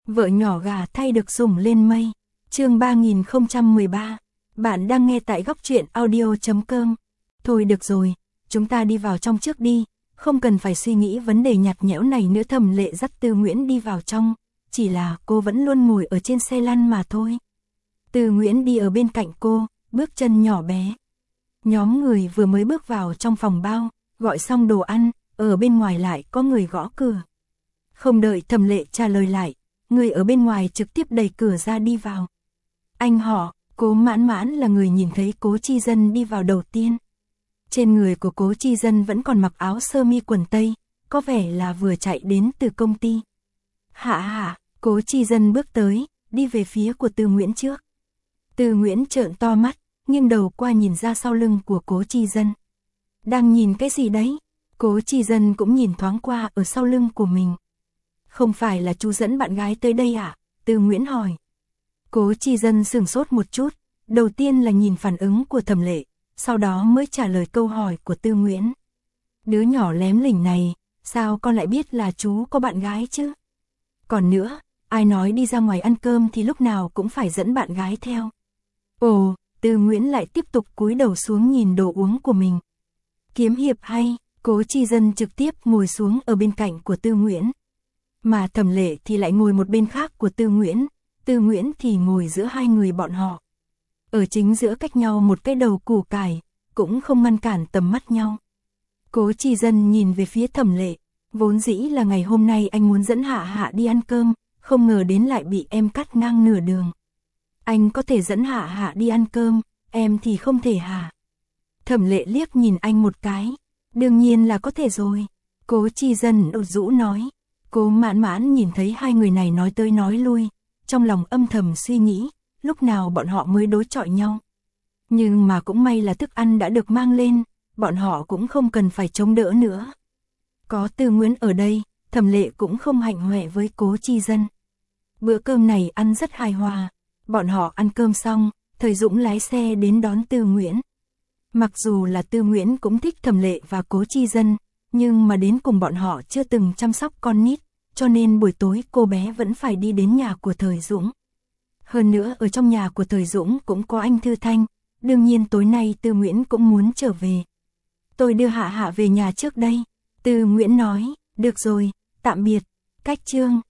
Vợ nhỏ gà thay được sủng lên mây. Chương 3013. Bạn đang nghe tại góc truyện audio.com. Thôi được rồi, chúng ta đi vào trong trước đi, không cần phải suy nghĩ vấn đề nhạt nhẽo này nữa. Thẩm Lệ dắt Tư Nguyễn đi vào trong, chỉ là cô vẫn luôn ngồi ở trên xe lăn mà thôi. Tư Nguyễn đi ở bên cạnh cô, bước chân nhỏ bé. Nhóm người vừa mới bước vào trong phòng bao, gọi xong đồ ăn, ở bên ngoài lại có người gõ cửa. Không đợi Thẩm Lệ trả lời lại, người ở bên ngoài trực tiếp đẩy cửa ra đi vào. Anh họ, Cố Mãn Mãn là người nhìn thấy Cố Chi Dân đi vào đầu tiên. Trên người của Cố Chi Dân vẫn còn mặc áo sơ mi quần tây, có vẻ là vừa chạy đến từ công ty. Hạ, Cố Chi Dân bước tới, đi về phía của Tư Nguyễn trước. Tư Nguyễn trợn to mắt, nghiêng đầu qua nhìn ra sau lưng của Cố Chi Dân. Đang nhìn cái gì đấy? Cố Chi Dân cũng nhìn thoáng qua ở sau lưng của mình. Không phải là chú dẫn bạn gái tới đây à? Tư Nguyễn hỏi. Cố Chi Dân sửng sốt một chút, đầu tiên là nhìn phản ứng của Thẩm Lệ, sau đó mới trả lời câu hỏi của Tư Nguyễn. Đứa nhỏ lém lỉnh này, sao con lại biết là chú có bạn gái chứ? Còn nữa, ai nói đi ra ngoài ăn cơm thì lúc nào cũng phải dẫn bạn gái theo. Ồ, Tư Nguyễn lại tiếp tục cúi đầu xuống nhìn đồ uống của mình. Kiếm hiệp hay, Cố Chi Dân trực tiếp ngồi xuống ở bên cạnh của Tư Nguyễn. Mà Thẩm Lệ thì lại ngồi một bên khác của Tư Nguyễn, Tư Nguyễn thì ngồi giữa hai người bọn họ. Ở chính giữa cách nhau một cái đầu củ cải, cũng không ngăn cản tầm mắt nhau. Cố Chi Dân nhìn về phía Thẩm Lệ, vốn dĩ là ngày hôm nay anh muốn dẫn Hạ đi ăn cơm, không ngờ đến lại bị em cắt ngang nửa đường. Anh có thể dẫn Hạ đi ăn cơm, em thì không thể hả? Thẩm Lệ liếc nhìn anh một cái, đương nhiên là có thể rồi. Cố Chi Dân ủ rũ nói. Cố Mãn Mãn nhìn thấy hai người này nói tới nói lui, trong lòng âm thầm suy nghĩ, lúc nào bọn họ mới đối chọi nhau. Nhưng mà cũng may là thức ăn đã được mang lên, bọn họ cũng không cần phải chống đỡ nữa. Có Tư Nguyễn ở đây, Thẩm Lệ cũng không hạnh hoẹ với Cố Chi Dân. Bữa cơm này ăn rất hài hòa, bọn họ ăn cơm xong, Thời Dũng lái xe đến đón Tư Nguyễn. Mặc dù là Tư Nguyễn cũng thích Thẩm Lệ và Cố Chi Dân, nhưng mà đến cùng bọn họ chưa từng chăm sóc con nít, cho nên buổi tối cô bé vẫn phải đi đến nhà của Thời Dũng. Hơn nữa ở trong nhà của Thời Dũng cũng có anh Thư Thanh, đương nhiên tối nay Tư Nguyễn cũng muốn trở về. Tôi đưa Hạ về nhà trước đây, Tư Nguyễn nói, được rồi, tạm biệt, cách chương.